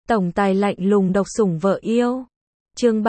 Tổng tài lạnh lùng độc sủng vợ yêu. Chương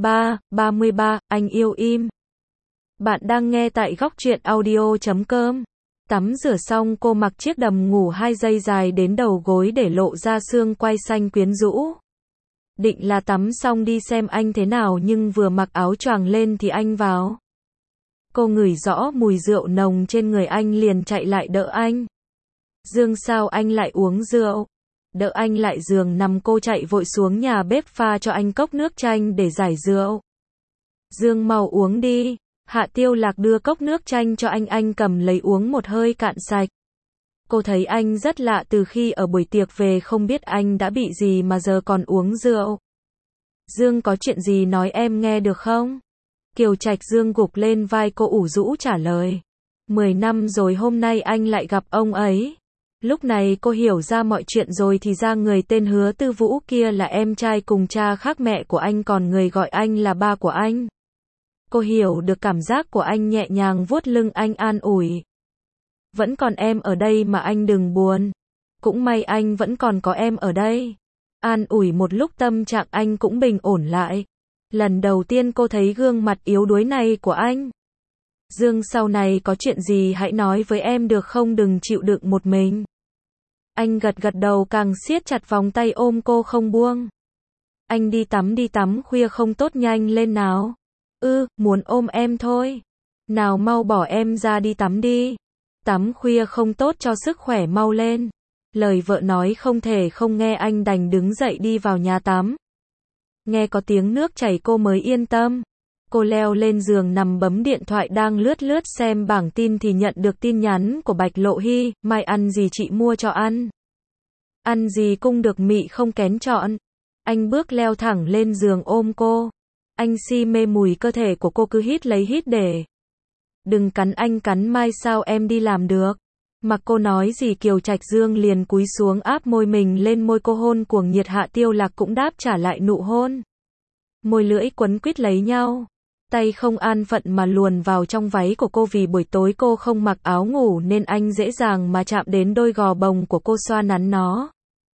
33, anh yêu im. Bạn đang nghe tại góc truyện audio.com. Tắm rửa xong cô mặc chiếc đầm ngủ 2 dây dài đến đầu gối để lộ ra xương quai xanh quyến rũ. Định là tắm xong đi xem anh thế nào nhưng vừa mặc áo choàng lên thì anh vào. Cô ngửi rõ mùi rượu nồng trên người anh liền chạy lại đỡ anh. Dương, sao anh lại uống rượu? Đỡ anh lại giường nằm, cô chạy vội xuống nhà bếp pha cho anh cốc nước chanh để giải rượu. Dương, mau uống đi. Hạ Tiêu Lạc đưa cốc nước chanh cho anh cầm lấy uống một hơi cạn sạch. Cô thấy anh rất lạ, từ khi ở buổi tiệc về không biết anh đã bị gì mà giờ còn uống rượu. Dương, có chuyện gì nói em nghe được không? Kiều Trạch Dương gục lên vai cô ủ rũ trả lời. 10 năm rồi hôm nay anh lại gặp ông ấy. Lúc này cô hiểu ra mọi chuyện rồi, thì ra người tên Hứa Tư Vũ kia là em trai cùng cha khác mẹ của anh, còn người gọi anh là ba của anh. Cô hiểu được cảm giác của anh, nhẹ nhàng vuốt lưng anh an ủi. Vẫn còn em ở đây mà anh đừng buồn. Cũng may anh vẫn còn có em ở đây. An ủi một lúc tâm trạng anh cũng bình ổn lại. Lần đầu tiên cô thấy gương mặt yếu đuối này của anh. Dương, sau này có chuyện gì hãy nói với em được không, đừng chịu đựng một mình. Anh gật đầu, càng siết chặt vòng tay ôm cô không buông. Anh đi tắm khuya không tốt, nhanh lên nào. Muốn ôm em thôi. Nào mau bỏ em ra đi tắm đi. Tắm khuya không tốt cho sức khỏe, mau lên. Lời vợ nói không thể không nghe, anh đành đứng dậy đi vào nhà tắm. Nghe có tiếng nước chảy cô mới yên tâm. Cô leo lên giường nằm bấm điện thoại, đang lướt xem bảng tin thì nhận được tin nhắn của Bạch Lộ Hy. Mai ăn gì chị mua cho ăn? Ăn gì cũng được, mị không kén chọn. Anh bước leo thẳng lên giường ôm cô. Anh si mê mùi cơ thể của cô, cứ hít lấy hít để. Đừng cắn anh, cắn Mai sao em đi làm được? Mặc cô nói gì Kiều Trạch Dương liền cúi xuống áp môi mình lên môi cô, hôn cuồng nhiệt. Hạ Tiêu Lạc cũng đáp trả lại nụ hôn. Môi lưỡi quấn quýt lấy nhau. Tay không an phận mà luồn vào trong váy của cô, vì buổi tối cô không mặc áo ngủ nên anh dễ dàng mà chạm đến đôi gò bồng của cô, xoa nắn nó.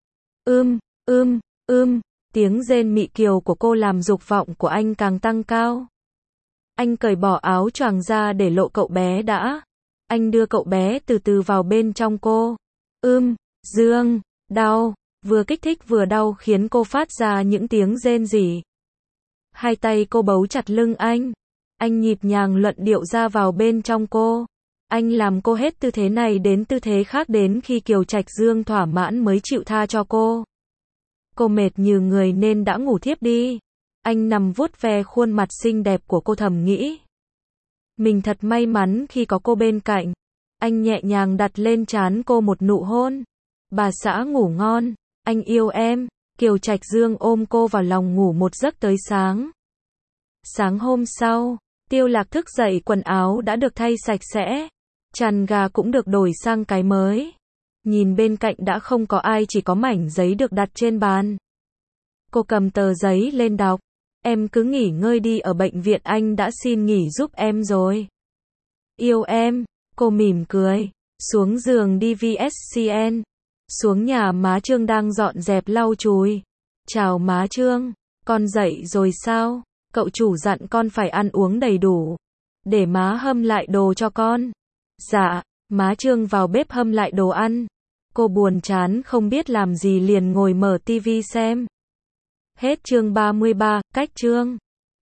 Tiếng rên mị kiều của cô làm dục vọng của anh càng tăng cao. Anh cởi bỏ áo choàng ra để lộ cậu bé đã. Anh đưa cậu bé từ từ vào bên trong cô. Dương, đau, vừa kích thích vừa đau khiến cô phát ra những tiếng rên rỉ. Hai tay cô bấu chặt lưng anh. Anh nhịp nhàng luận điệu ra vào bên trong cô. Anh làm cô hết tư thế này đến tư thế khác, đến khi Kiều Trạch Dương thỏa mãn mới chịu tha cho cô. Cô mệt như người nên đã ngủ thiếp đi. Anh nằm vuốt ve khuôn mặt xinh đẹp của cô, thầm nghĩ. Mình thật may mắn khi có cô bên cạnh. Anh nhẹ nhàng đặt lên trán cô một nụ hôn. Bà xã ngủ ngon, anh yêu em. Kiều Trạch Dương ôm cô vào lòng ngủ một giấc tới sáng. Sáng hôm sau, Tiêu Lạc thức dậy, quần áo đã được thay sạch sẽ. Chăn ga cũng được đổi sang cái mới. Nhìn bên cạnh đã không có ai, chỉ có mảnh giấy được đặt trên bàn. Cô cầm tờ giấy lên đọc. Em cứ nghỉ ngơi đi, ở bệnh viện anh đã xin nghỉ giúp em rồi. Yêu em, cô mỉm cười. Xuống giường đi VSCN. Xuống nhà má Trương đang dọn dẹp lau chùi. Chào má Trương, con dậy rồi sao? Cậu chủ dặn con phải ăn uống đầy đủ. Để má hâm lại đồ cho con. Dạ, má Trương vào bếp hâm lại đồ ăn. Cô buồn chán không biết làm gì liền ngồi mở tivi xem. Hết chương 33, cách chương.